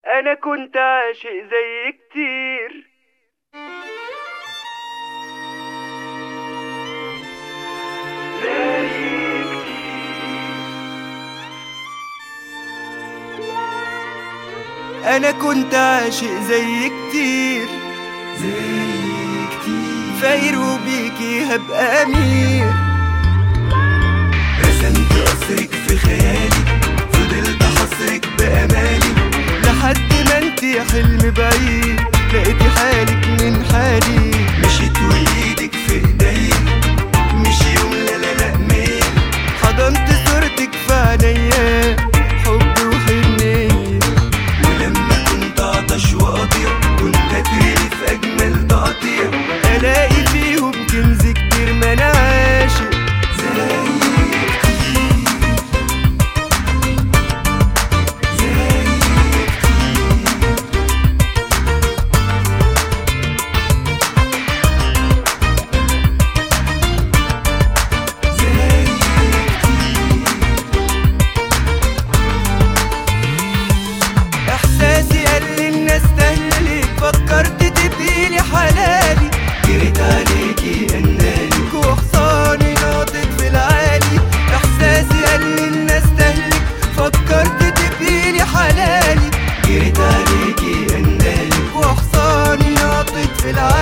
انا كنت عاشق زي كتير. انا كنت عاشق زي كتير، فاير وبيكي هبقى امير. رسمت قصرك في خيالي، فضلت حصرك بامالي، لحد ما انتي حلم بعيد لقيتي حالك من حالي. مشيت وايدك في ايديا، مش يوم لا لا لا مية، حضنت صورتك في عينيا حب وحنية. ولما كنت عطش وقاضية كنت اترمي في اجمل تقطيع، الاقي فيهم كنز كبير ما انا عاشق فكرت تبقيلي حلالي، جريت عليكي اناني، وحصاني ناطط في العالي. احساسي قال لي الناس تهلك، فكرت تبقيلي حلالي، جريت عليكي اناني، وحصاني ناطط في العالي.